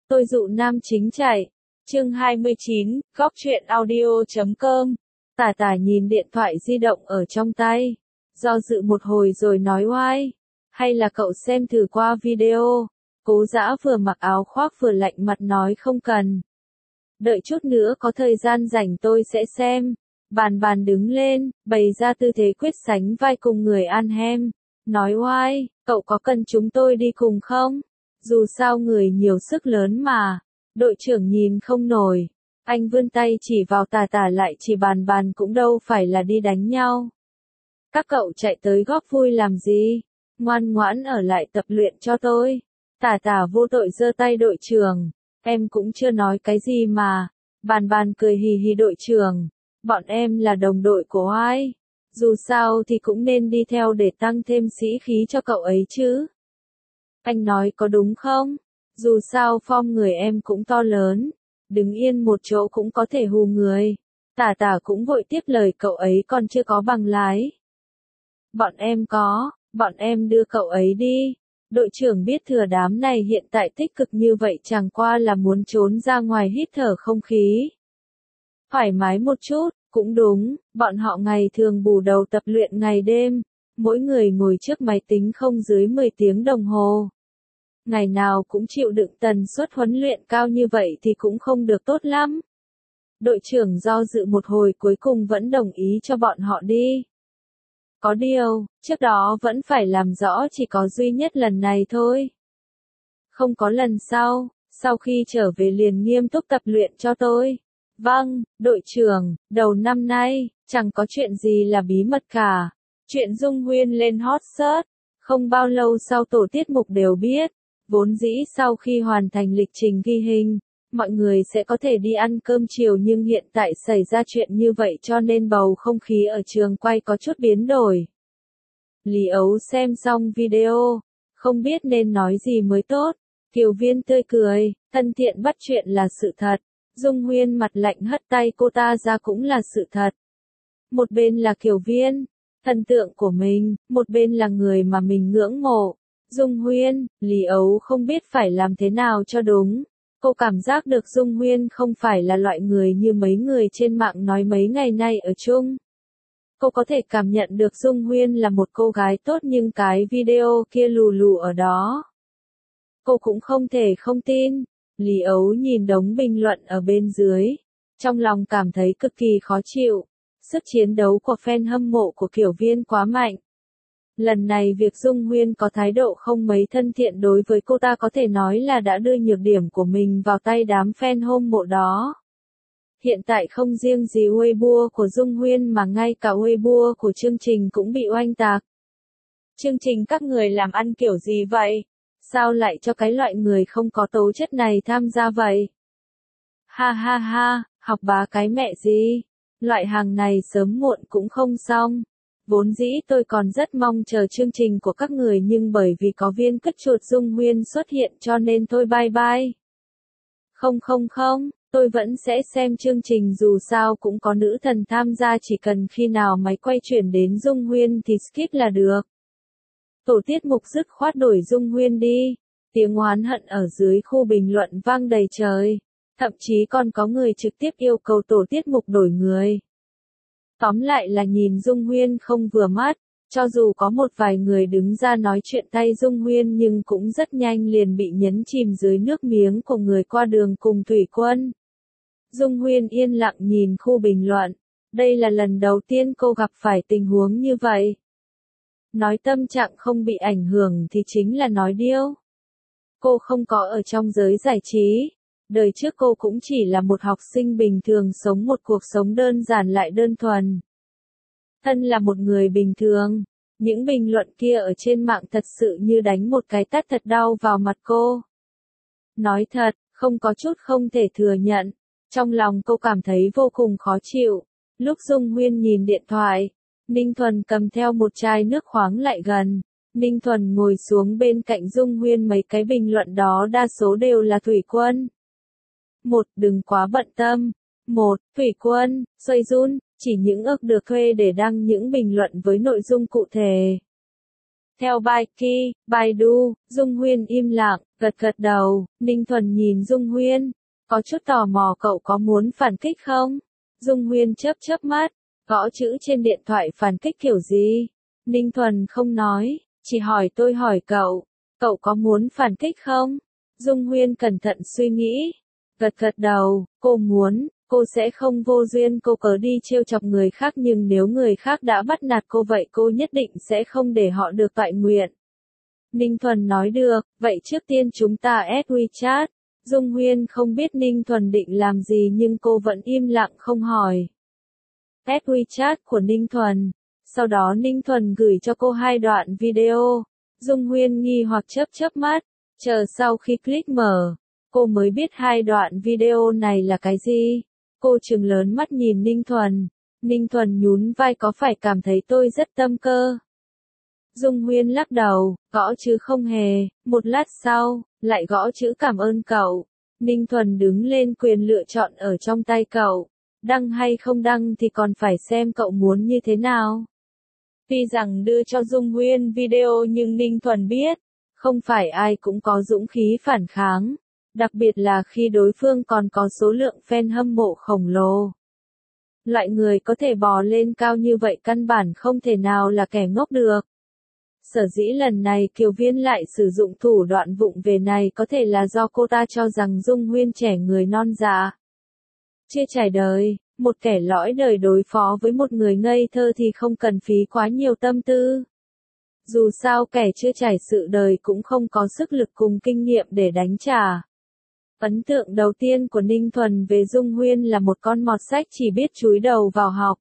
Tôi dụ nam chính chạy. Chương 29, góc truyện audio.com. Tả tả nhìn điện thoại di động ở trong tay. Do dự một hồi rồi nói oai. Hay là cậu xem thử qua video. Cố Dã vừa mặc áo khoác vừa lạnh mặt nói không cần. Đợi chút nữa có thời gian rảnh tôi sẽ xem. Bàn bàn đứng lên, bày ra tư thế quyết sánh vai cùng người ăn hem. Nói oai, cậu có cần chúng tôi đi cùng không? Dù sao người nhiều sức lớn mà. Đội trưởng nhìn không nổi. Anh vươn tay chỉ vào tả tả lại chỉ bàn bàn cũng đâu phải là đi đánh nhau. Các cậu chạy tới góp vui làm gì? Ngoan ngoãn ở lại tập luyện cho tôi. Tả tả vô tội giơ tay đội trưởng. Em cũng chưa nói cái gì mà. Bàn bàn cười hì hì đội trưởng. Bọn em là đồng đội của ai? Dù sao thì cũng nên đi theo để tăng thêm sĩ khí cho cậu ấy chứ. Anh nói có đúng không? Dù sao form người em cũng to lớn. Đứng yên một chỗ cũng có thể hù người. Tả tả cũng vội tiếp lời cậu ấy còn chưa có bằng lái. Bọn em có, bọn em đưa cậu ấy đi. Đội trưởng biết thừa đám này hiện tại tích cực như vậy chẳng qua là muốn trốn ra ngoài hít thở không khí. Thoải mái một chút, cũng đúng, bọn họ ngày thường bù đầu tập luyện ngày đêm. Mỗi người ngồi trước máy tính không dưới 10 tiếng đồng hồ. Ngày nào cũng chịu đựng tần suất huấn luyện cao như vậy thì cũng không được tốt lắm. Đội trưởng do dự một hồi cuối cùng vẫn đồng ý cho bọn họ đi. Có điều, trước đó vẫn phải làm rõ chỉ có duy nhất lần này thôi. Không có lần sau khi trở về liền nghiêm túc tập luyện cho tôi. Vâng, đội trưởng, đầu năm nay, chẳng có chuyện gì là bí mật cả. Chuyện Dung Huyên lên hot search, không bao lâu sau tổ tiết mục đều biết. Vốn dĩ sau khi hoàn thành lịch trình ghi hình, mọi người sẽ có thể đi ăn cơm chiều nhưng hiện tại xảy ra chuyện như vậy cho nên bầu không khí ở trường quay có chút biến đổi. Lý Ấu xem xong video, không biết nên nói gì mới tốt. Kiều Viên tươi cười, thân thiện bắt chuyện là sự thật. Dung Huyên mặt lạnh hất tay cô ta ra cũng là sự thật. Một bên là Kiều Viên, thần tượng của mình, một bên là người mà mình ngưỡng mộ. Dung Huyên, Lý Ấu không biết phải làm thế nào cho đúng. Cô cảm giác được Dung Huyên không phải là loại người như mấy người trên mạng nói mấy ngày nay ở chung. Cô có thể cảm nhận được Dung Huyên là một cô gái tốt nhưng cái video kia lù lù ở đó. Cô cũng không thể không tin. Lý Ấu nhìn đống bình luận ở bên dưới. Trong lòng cảm thấy cực kỳ khó chịu. Sức chiến đấu của fan hâm mộ của Kiều Viên quá mạnh. Lần này việc Dung Huyên có thái độ không mấy thân thiện đối với cô ta có thể nói là đã đưa nhược điểm của mình vào tay đám fan hâm mộ đó. Hiện tại không riêng gì Weibo của Dung Huyên mà ngay cả Weibo của chương trình cũng bị oanh tạc. Chương trình các người làm ăn kiểu gì vậy? Sao lại cho cái loại người không có tố chất này tham gia vậy? Ha ha ha, học bá cái mẹ gì? Loại hàng này sớm muộn cũng không xong. Vốn dĩ tôi còn rất mong chờ chương trình của các người nhưng bởi vì có viên cất chuột Dung Huyên xuất hiện cho nên tôi bye bye. Không, tôi vẫn sẽ xem chương trình dù sao cũng có nữ thần tham gia chỉ cần khi nào máy quay chuyển đến Dung Huyên thì skip là được. Tổ tiết mục dứt khoát đổi Dung Huyên đi. Tiếng oán hận ở dưới khu bình luận vang đầy trời. Thậm chí còn có người trực tiếp yêu cầu tổ tiết mục đổi người. Tóm lại là nhìn Dung Huyên không vừa mắt, cho dù có một vài người đứng ra nói chuyện tay Dung Huyên nhưng cũng rất nhanh liền bị nhấn chìm dưới nước miếng của người qua đường cùng thủy quân. Dung Huyên yên lặng nhìn khu bình luận, đây là lần đầu tiên cô gặp phải tình huống như vậy. Nói tâm trạng không bị ảnh hưởng thì chính là nói điêu. Cô không có ở trong giới giải trí. Đời trước cô cũng chỉ là một học sinh bình thường sống một cuộc sống đơn giản lại đơn thuần. Thân là một người bình thường, những bình luận kia ở trên mạng thật sự như đánh một cái tát thật đau vào mặt cô. Nói thật, không có chút không thể thừa nhận. Trong lòng cô cảm thấy vô cùng khó chịu. Lúc Dung Huyên nhìn điện thoại, Ninh Thuần cầm theo một chai nước khoáng lại gần. Ninh Thuần ngồi xuống bên cạnh Dung Huyên mấy cái bình luận đó đa số đều là thủy quân. Đừng quá bận tâm. Thủy quân, xoay run, chỉ những ức được thuê để đăng những bình luận với nội dung cụ thể. Theo Baiki, Baidu, Dung Huyên im lặng, gật gật đầu, Ninh Thuần nhìn Dung Huyên. Có chút tò mò cậu có muốn phản kích không? Dung Huyên chớp chớp mắt, gõ chữ trên điện thoại phản kích kiểu gì? Ninh Thuần không nói, chỉ hỏi tôi hỏi cậu có muốn phản kích không? Dung Huyên cẩn thận suy nghĩ, gật gật đầu, cô muốn, cô sẽ không vô duyên cô cớ đi trêu chọc người khác nhưng nếu người khác đã bắt nạt cô vậy cô nhất định sẽ không để họ được toại nguyện. Ninh Thuần nói được, vậy trước tiên chúng ta add WeChat. Dung Huyên không biết Ninh Thuần định làm gì nhưng cô vẫn im lặng không hỏi. Add WeChat của Ninh Thuần. Sau đó Ninh Thuần gửi cho cô 2 đoạn video. Dung Huyên nghi hoặc chớp chớp mắt, chờ sau khi click mở, cô mới biết 2 đoạn video này là cái gì. Cô trừng lớn mắt nhìn Ninh Thuần. Ninh Thuần nhún vai có phải cảm thấy tôi rất tâm cơ? Dung Huyên lắc đầu, gõ chữ không hề, một lát sau, lại gõ chữ cảm ơn cậu. Ninh Thuần đứng lên quyền lựa chọn ở trong tay cậu. Đăng hay không đăng thì còn phải xem cậu muốn như thế nào. Tuy rằng đưa cho Dung Huyên video nhưng Ninh Thuần biết, không phải ai cũng có dũng khí phản kháng. Đặc biệt là khi đối phương còn có số lượng fan hâm mộ khổng lồ. Loại người có thể bò lên cao như vậy căn bản không thể nào là kẻ ngốc được. Sở dĩ lần này Kiều Viên lại sử dụng thủ đoạn vụng về này có thể là do cô ta cho rằng Dung Huyên trẻ người non dạ. Chưa trải đời, một kẻ lõi đời đối phó với một người ngây thơ thì không cần phí quá nhiều tâm tư. Dù sao kẻ chưa trải sự đời cũng không có sức lực cùng kinh nghiệm để đánh trả. Ấn tượng đầu tiên của Ninh Thuần về Dung Huyên là một con mọt sách chỉ biết chúi đầu vào học.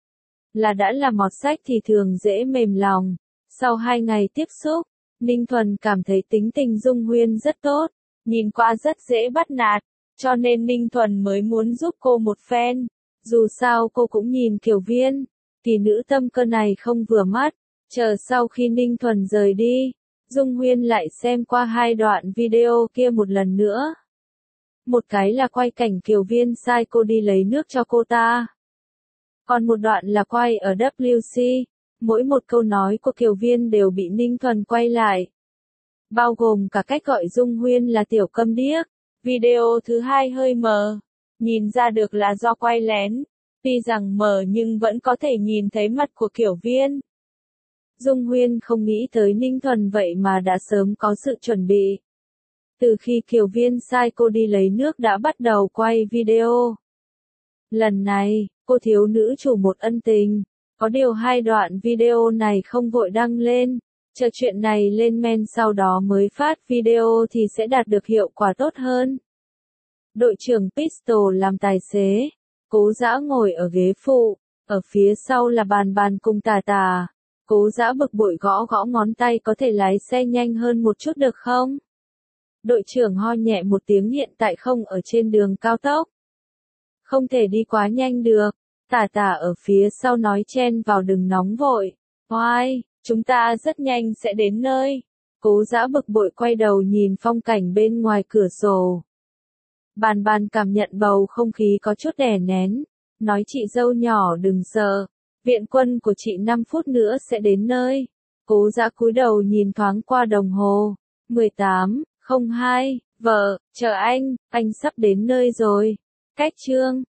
Đã là mọt sách thì thường dễ mềm lòng. Sau 2 ngày tiếp xúc, Ninh Thuần cảm thấy tính tình Dung Huyên rất tốt, nhìn qua rất dễ bắt nạt, cho nên Ninh Thuần mới muốn giúp cô một phen. Dù sao cô cũng nhìn Kiều Viên, kỳ nữ tâm cơ này không vừa mắt. Chờ sau khi Ninh Thuần rời đi, Dung Huyên lại xem qua 2 đoạn video kia một lần nữa. Một cái là quay cảnh Kiều Viên sai cô đi lấy nước cho cô ta. Còn một đoạn là quay ở WC. Mỗi một câu nói của Kiều Viên đều bị Ninh Thuần quay lại. Bao gồm cả cách gọi Dung Huyên là tiểu câm điếc. Video thứ 2 hơi mờ. Nhìn ra được là do quay lén. Tuy rằng mờ nhưng vẫn có thể nhìn thấy mặt của Kiều Viên. Dung Huyên không nghĩ tới Ninh Thuần vậy mà đã sớm có sự chuẩn bị. Từ khi Kiều Viên sai cô đi lấy nước đã bắt đầu quay video. Lần này, cô thiếu nữ chủ một ân tình. Có điều 2 đoạn video này không vội đăng lên, chờ chuyện này lên men sau đó mới phát video thì sẽ đạt được hiệu quả tốt hơn. Đội trưởng Pistol làm tài xế, Cố Dã ngồi ở ghế phụ, ở phía sau là Bàn cùng Tà Tà. Cố Dã bực bội gõ gõ ngón tay có thể lái xe nhanh hơn một chút được không? Đội trưởng ho nhẹ một tiếng hiện tại không ở trên đường cao tốc. Không thể đi quá nhanh được. Tà Tà ở phía sau nói chen vào đừng nóng vội. Oai, chúng ta rất nhanh sẽ đến nơi. Cố Dã bực bội quay đầu nhìn phong cảnh bên ngoài cửa sổ. Bàn cảm nhận bầu không khí có chút đè nén. Nói chị dâu nhỏ đừng sợ. Viện quân của chị 5 phút nữa sẽ đến nơi. Cố Dã cúi đầu nhìn thoáng qua đồng hồ. 18:02, vợ, chờ anh sắp đến nơi rồi. Cách chương